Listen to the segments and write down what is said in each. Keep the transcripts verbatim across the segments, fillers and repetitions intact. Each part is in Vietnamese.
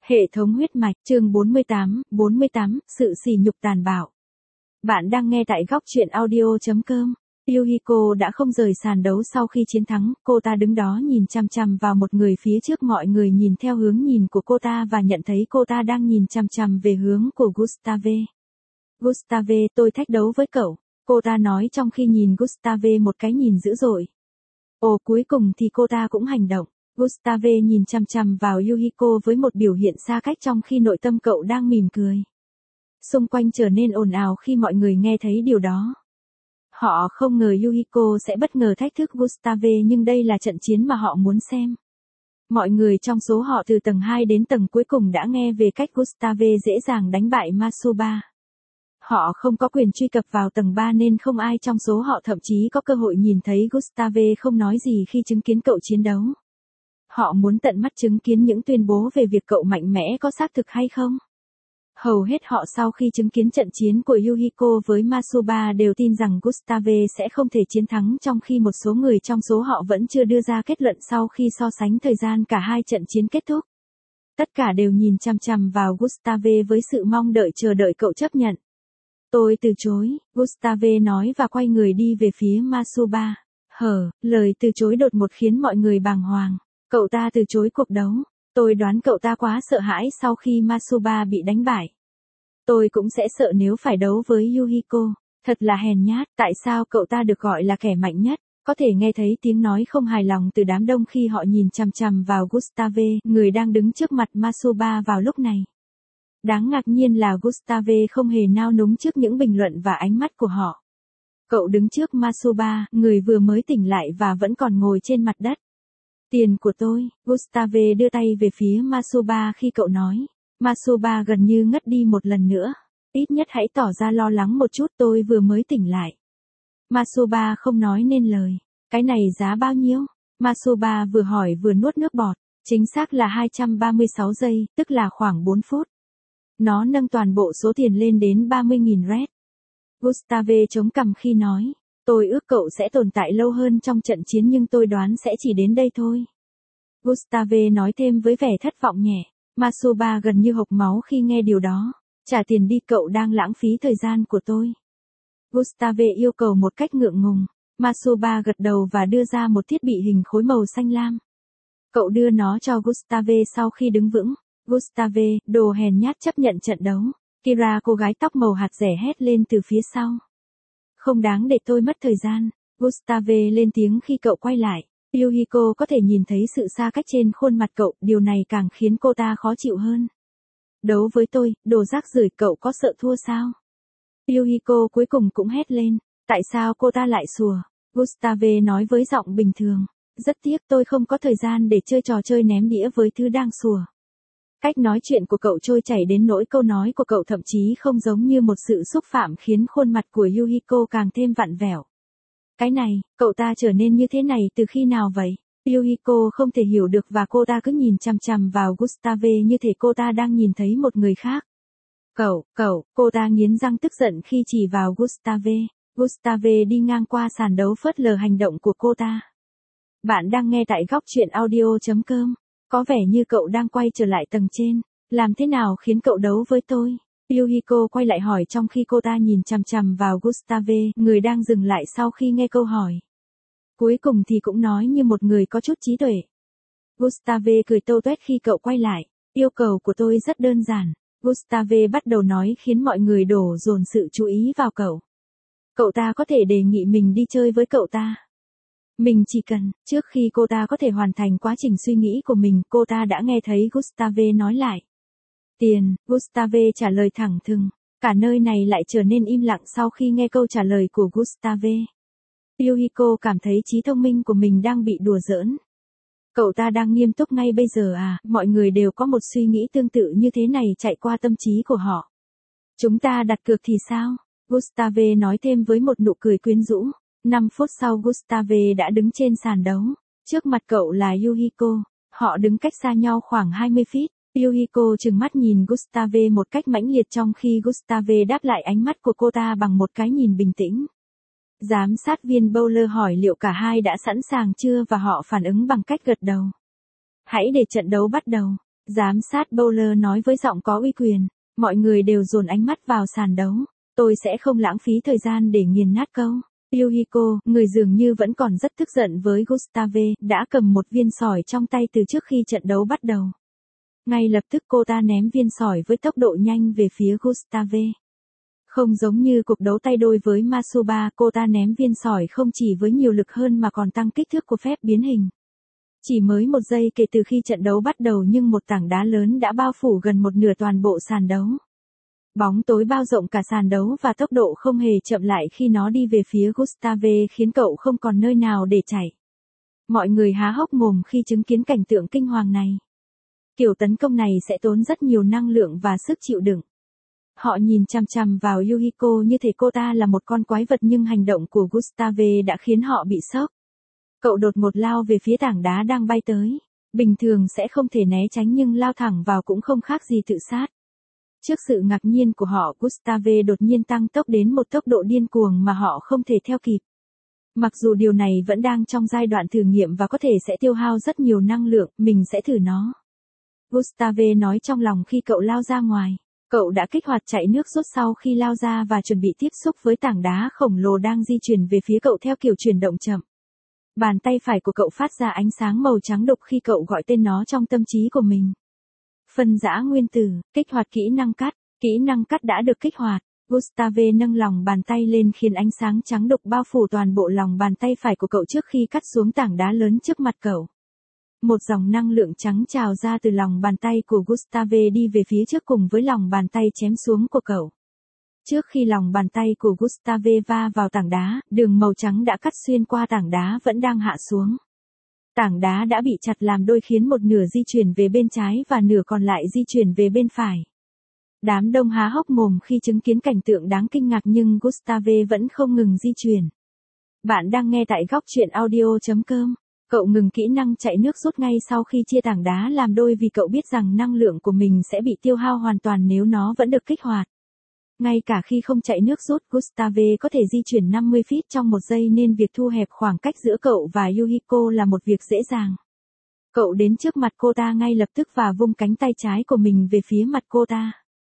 Hệ thống huyết mạch, chương bốn mươi tám, bốn mươi tám, sự sỉ nhục tàn bạo. Bạn đang nghe tại góc truyện audio chấm com. Yukiko đã không rời sàn đấu sau khi chiến thắng, cô ta đứng đó nhìn chằm chằm vào một người phía trước, mọi người nhìn theo hướng nhìn của cô ta và nhận thấy cô ta đang nhìn chằm chằm về hướng của Gustave. Gustave, tôi thách đấu với cậu, cô ta nói trong khi nhìn Gustave một cái nhìn dữ dội. Ồ, cuối cùng thì cô ta cũng hành động. Gustave nhìn chằm chằm vào Yukiko với một biểu hiện xa cách trong khi nội tâm cậu đang mỉm cười. Xung quanh trở nên ồn ào khi mọi người nghe thấy điều đó. Họ không ngờ Yukiko sẽ bất ngờ thách thức Gustave, nhưng đây là trận chiến mà họ muốn xem. Mọi người trong số họ từ tầng hai đến tầng cuối cùng đã nghe về cách Gustave dễ dàng đánh bại Masuba. Họ không có quyền truy cập vào tầng ba nên không ai trong số họ thậm chí có cơ hội nhìn thấy Gustave không nói gì khi chứng kiến cậu chiến đấu. Họ muốn tận mắt chứng kiến những tuyên bố về việc cậu mạnh mẽ có xác thực hay không. Hầu hết họ sau khi chứng kiến trận chiến của Yukiko với Masuba đều tin rằng Gustave sẽ không thể chiến thắng, trong khi một số người trong số họ vẫn chưa đưa ra kết luận sau khi so sánh thời gian cả hai trận chiến kết thúc. Tất cả đều nhìn chằm chằm vào Gustave với sự mong đợi chờ đợi cậu chấp nhận. Tôi từ chối, Gustave nói và quay người đi về phía Masuba. Hờ, lời từ chối đột ngột khiến mọi người bàng hoàng. Cậu ta từ chối cuộc đấu. Tôi đoán cậu ta quá sợ hãi sau khi Masuba bị đánh bại. Tôi cũng sẽ sợ nếu phải đấu với Yukiko. Thật là hèn nhát, tại sao cậu ta được gọi là kẻ mạnh nhất? Có thể nghe thấy tiếng nói không hài lòng từ đám đông khi họ nhìn chằm chằm vào Gustave, người đang đứng trước mặt Masuba vào lúc này. Đáng ngạc nhiên là Gustave không hề nao núng trước những bình luận và ánh mắt của họ. Cậu đứng trước Masuba, người vừa mới tỉnh lại và vẫn còn ngồi trên mặt đất. Tiền của tôi, Gustave đưa tay về phía Masuba khi cậu nói. Masuba gần như ngất đi một lần nữa. Ít nhất hãy tỏ ra lo lắng một chút, tôi vừa mới tỉnh lại. Masuba không nói nên lời. Cái này giá bao nhiêu? Masuba vừa hỏi vừa nuốt nước bọt. Chính xác là hai trăm ba mươi sáu giây, tức là khoảng bốn phút. Nó nâng toàn bộ số tiền lên đến ba mươi nghìn red. Gustave chống cằm khi nói. Tôi ước cậu sẽ tồn tại lâu hơn trong trận chiến, nhưng tôi đoán sẽ chỉ đến đây thôi. Gustave nói thêm với vẻ thất vọng nhẹ. Masuba gần như hộc máu khi nghe điều đó. Trả tiền đi, cậu đang lãng phí thời gian của tôi. Gustave yêu cầu một cách ngượng ngùng. Masuba gật đầu và đưa ra một thiết bị hình khối màu xanh lam. Cậu đưa nó cho Gustave sau khi đứng vững. Gustave, đồ hèn nhát, chấp nhận trận đấu. Kira, cô gái tóc màu hạt rẻ, hét lên từ phía sau. Không đáng để tôi mất thời gian. Gustave lên tiếng khi cậu quay lại. Yukiko có thể nhìn thấy sự xa cách trên khuôn mặt cậu, điều này càng khiến cô ta khó chịu hơn. Đấu với tôi, đồ rác rưởi, cậu có sợ thua sao? Yukiko cuối cùng cũng hét lên. Tại sao cô ta lại sủa? Gustave nói với giọng bình thường. Rất tiếc, tôi không có thời gian để chơi trò chơi ném đĩa với thứ đang sủa. Cách nói chuyện của cậu trôi chảy đến nỗi câu nói của cậu thậm chí không giống như một sự xúc phạm, khiến khuôn mặt của Yukiko càng thêm vặn vẹo. Cái này, cậu ta trở nên như thế này từ khi nào vậy? Yukiko không thể hiểu được và cô ta cứ nhìn chằm chằm vào Gustave như thể cô ta đang nhìn thấy một người khác. Cậu, cậu, cô ta nghiến răng tức giận khi chỉ vào Gustave. Gustave đi ngang qua sàn đấu phớt lờ hành động của cô ta. Bạn đang nghe tại góc truyện audio chấm com. Có vẻ như cậu đang quay trở lại tầng trên. Làm thế nào khiến cậu đấu với tôi? Yukiko quay lại hỏi trong khi cô ta nhìn chằm chằm vào Gustave, người đang dừng lại sau khi nghe câu hỏi. Cuối cùng thì cũng nói như một người có chút trí tuệ. Gustave cười tâu tuét khi cậu quay lại. Yêu cầu của tôi rất đơn giản. Gustave bắt đầu nói khiến mọi người đổ dồn sự chú ý vào cậu. Cậu ta có thể đề nghị mình đi chơi với cậu ta. Mình chỉ cần, trước khi cô ta có thể hoàn thành quá trình suy nghĩ của mình, cô ta đã nghe thấy Gustave nói lại. Tiền, Gustave trả lời thẳng thừng. Cả nơi này lại trở nên im lặng sau khi nghe câu trả lời của Gustave. Yukiko cảm thấy trí thông minh của mình đang bị đùa giỡn. Cậu ta đang nghiêm túc ngay bây giờ à? Mọi người đều có một suy nghĩ tương tự như thế này chạy qua tâm trí của họ. Chúng ta đặt cược thì sao? Gustave nói thêm với một nụ cười quyến rũ. năm phút sau Gustave đã đứng trên sàn đấu. Trước mặt cậu là Yukiko. Họ đứng cách xa nhau khoảng hai mươi feet. Yukiko trừng mắt nhìn Gustave một cách mãnh liệt trong khi Gustave đáp lại ánh mắt của cô ta bằng một cái nhìn bình tĩnh. Giám sát viên Bowler hỏi liệu cả hai đã sẵn sàng chưa và họ phản ứng bằng cách gật đầu. Hãy để trận đấu bắt đầu. Giám sát Bowler nói với giọng có uy quyền. Mọi người đều dồn ánh mắt vào sàn đấu. Tôi sẽ không lãng phí thời gian để nghiền nát câu. Yukiko, người dường như vẫn còn rất tức giận với Gustave, đã cầm một viên sỏi trong tay từ trước khi trận đấu bắt đầu. Ngay lập tức cô ta ném viên sỏi với tốc độ nhanh về phía Gustave. Không giống như cuộc đấu tay đôi với Masuba, cô ta ném viên sỏi không chỉ với nhiều lực hơn mà còn tăng kích thước của phép biến hình. Chỉ mới một giây kể từ khi trận đấu bắt đầu nhưng một tảng đá lớn đã bao phủ gần một nửa toàn bộ sàn đấu. Bóng tối bao rộng cả sàn đấu và tốc độ không hề chậm lại khi nó đi về phía Gustave khiến cậu không còn nơi nào để chạy. Mọi người há hốc mồm khi chứng kiến cảnh tượng kinh hoàng này. Kiểu tấn công này sẽ tốn rất nhiều năng lượng và sức chịu đựng. Họ nhìn chằm chằm vào Yukiko như thể cô ta là một con quái vật nhưng hành động của Gustave đã khiến họ bị sốc. Cậu đột ngột lao về phía tảng đá đang bay tới. Bình thường sẽ không thể né tránh nhưng lao thẳng vào cũng không khác gì tự sát. Trước sự ngạc nhiên của họ, Gustave đột nhiên tăng tốc đến một tốc độ điên cuồng mà họ không thể theo kịp. Mặc dù điều này vẫn đang trong giai đoạn thử nghiệm và có thể sẽ tiêu hao rất nhiều năng lượng, mình sẽ thử nó. Gustave nói trong lòng khi cậu lao ra ngoài. Cậu đã kích hoạt chạy nước rút sau khi lao ra và chuẩn bị tiếp xúc với tảng đá khổng lồ đang di chuyển về phía cậu theo kiểu chuyển động chậm. Bàn tay phải của cậu phát ra ánh sáng màu trắng đục khi cậu gọi tên nó trong tâm trí của mình. Phân rã nguyên tử, kích hoạt kỹ năng cắt. Kỹ năng cắt đã được kích hoạt. Gustave nâng lòng bàn tay lên khiến ánh sáng trắng đục bao phủ toàn bộ lòng bàn tay phải của cậu trước khi cắt xuống tảng đá lớn trước mặt cậu. Một dòng năng lượng trắng trào ra từ lòng bàn tay của Gustave đi về phía trước cùng với lòng bàn tay chém xuống của cậu. Trước khi lòng bàn tay của Gustave va vào tảng đá, đường màu trắng đã cắt xuyên qua tảng đá vẫn đang hạ xuống. Tảng đá đã bị chặt làm đôi khiến một nửa di chuyển về bên trái và nửa còn lại di chuyển về bên phải. Đám đông há hốc mồm khi chứng kiến cảnh tượng đáng kinh ngạc nhưng Gustave vẫn không ngừng di chuyển. Bạn đang nghe tại góc truyện audio chấm com. Cậu ngừng kỹ năng chạy nước rút ngay sau khi chia tảng đá làm đôi vì cậu biết rằng năng lượng của mình sẽ bị tiêu hao hoàn toàn nếu nó vẫn được kích hoạt. Ngay cả khi không chạy nước rút, Gustave có thể di chuyển năm mươi feet trong một giây nên việc thu hẹp khoảng cách giữa cậu và Yukiko là một việc dễ dàng. Cậu đến trước mặt cô ta ngay lập tức và vung cánh tay trái của mình về phía mặt cô ta.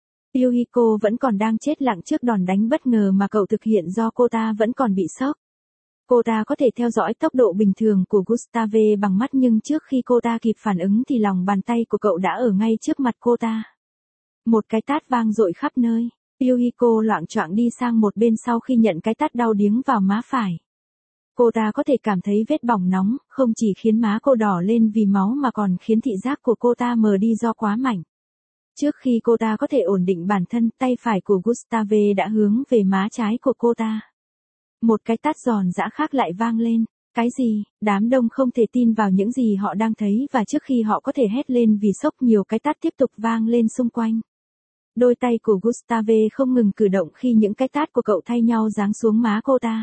Yukiko vẫn còn đang chết lặng trước đòn đánh bất ngờ mà cậu thực hiện do cô ta vẫn còn bị sốc. Cô ta có thể theo dõi tốc độ bình thường của Gustave bằng mắt nhưng trước khi cô ta kịp phản ứng thì lòng bàn tay của cậu đã ở ngay trước mặt cô ta. Một cái tát vang dội khắp nơi. Yukiko loạng choạng đi sang một bên sau khi nhận cái tát đau điếng vào má phải. Cô ta có thể cảm thấy vết bỏng nóng, không chỉ khiến má cô đỏ lên vì máu mà còn khiến thị giác của cô ta mờ đi do quá mạnh. Trước khi cô ta có thể ổn định bản thân, tay phải của Gustave đã hướng về má trái của cô ta. Một cái tát giòn giã khác lại vang lên. Cái gì? Đám đông không thể tin vào những gì họ đang thấy và trước khi họ có thể hét lên vì sốc nhiều cái tát tiếp tục vang lên xung quanh. Đôi tay của Gustave không ngừng cử động khi những cái tát của cậu thay nhau giáng xuống má cô ta.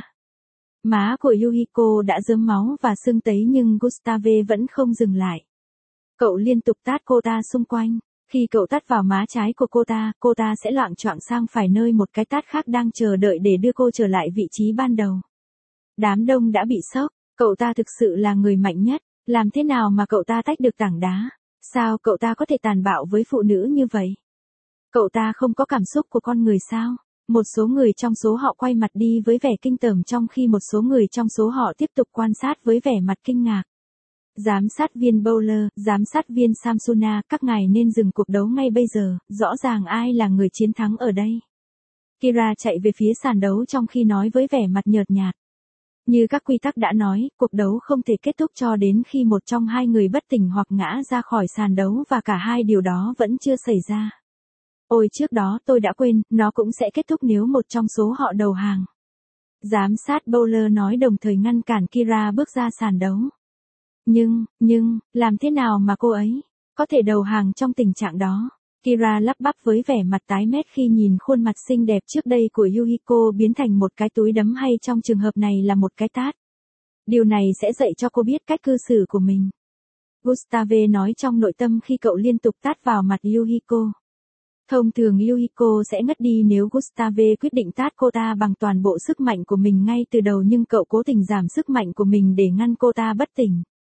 Má của Yukiko đã rớm máu và sưng tấy nhưng Gustave vẫn không dừng lại. Cậu liên tục tát cô ta xung quanh. Khi cậu tát vào má trái của cô ta, cô ta sẽ loạng choạng sang phải nơi một cái tát khác đang chờ đợi để đưa cô trở lại vị trí ban đầu. Đám đông đã bị sốc. Cậu ta thực sự là người mạnh nhất. Làm thế nào mà cậu ta tách được tảng đá? Sao cậu ta có thể tàn bạo với phụ nữ như vậy? Cậu ta không có cảm xúc của con người sao? Một số người trong số họ quay mặt đi với vẻ kinh tởm trong khi một số người trong số họ tiếp tục quan sát với vẻ mặt kinh ngạc. Giám sát viên Bowler, giám sát viên Samsuna, các ngài nên dừng cuộc đấu ngay bây giờ, rõ ràng ai là người chiến thắng ở đây. Kira chạy về phía sàn đấu trong khi nói với vẻ mặt nhợt nhạt. Như các quy tắc đã nói, cuộc đấu không thể kết thúc cho đến khi một trong hai người bất tỉnh hoặc ngã ra khỏi sàn đấu và cả hai điều đó vẫn chưa xảy ra. Ôi trước đó tôi đã quên, nó cũng sẽ kết thúc nếu một trong số họ đầu hàng. Giám sát Bowler nói đồng thời ngăn cản Kira bước ra sàn đấu. Nhưng, nhưng, làm thế nào mà cô ấy có thể đầu hàng trong tình trạng đó? Kira lắp bắp với vẻ mặt tái mét khi nhìn khuôn mặt xinh đẹp trước đây của Yukiko biến thành một cái túi đấm hay trong trường hợp này là một cái tát. Điều này sẽ dạy cho cô biết cách cư xử của mình. Gustave nói trong nội tâm khi cậu liên tục tát vào mặt Yukiko. Thông thường Yukiko sẽ ngất đi nếu Gustave quyết định tát cô ta bằng toàn bộ sức mạnh của mình ngay từ đầu nhưng cậu cố tình giảm sức mạnh của mình để ngăn cô ta bất tỉnh.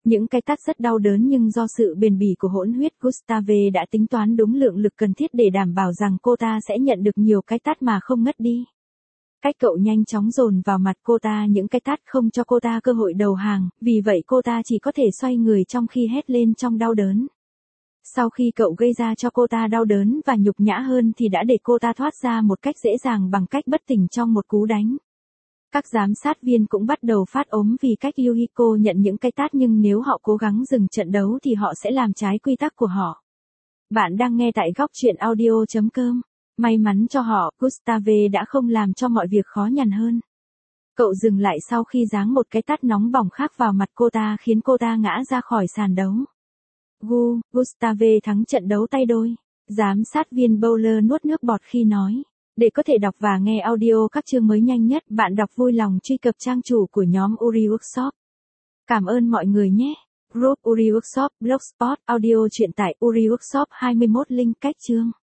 Những cái tát rất đau đớn nhưng do sự bền bỉ của hỗn huyết Gustave đã tính toán đúng lượng lực cần thiết để đảm bảo rằng cô ta sẽ nhận được nhiều cái tát mà không ngất đi. Cách cậu nhanh chóng dồn vào mặt cô ta những cái tát không cho cô ta cơ hội đầu hàng, vì vậy cô ta chỉ có thể xoay người trong khi hét lên trong đau đớn. Sau khi cậu gây ra cho cô ta đau đớn và nhục nhã hơn thì đã để cô ta thoát ra một cách dễ dàng bằng cách bất tỉnh trong một cú đánh. Các giám sát viên cũng bắt đầu phát ốm vì cách Yukiko nhận những cái tát, nhưng nếu họ cố gắng dừng trận đấu thì họ sẽ làm trái quy tắc của họ. Bạn đang nghe tại góc truyện audio chấm com. May mắn cho họ, Gustave đã không làm cho mọi việc khó nhằn hơn. Cậu dừng lại sau khi giáng một cái tát nóng bỏng khác vào mặt cô ta khiến cô ta ngã ra khỏi sàn đấu. Gu, Gustave thắng trận đấu tay đôi. Giám sát viên Bowler nuốt nước bọt khi nói. Để có thể đọc và nghe audio các chương mới nhanh nhất, bạn đọc vui lòng truy cập trang chủ của nhóm Uri Workshop. Cảm ơn mọi người nhé. Group Uri Workshop, Blogspot, audio truyện tải Uri Workshop hai mươi mốt link cách chương.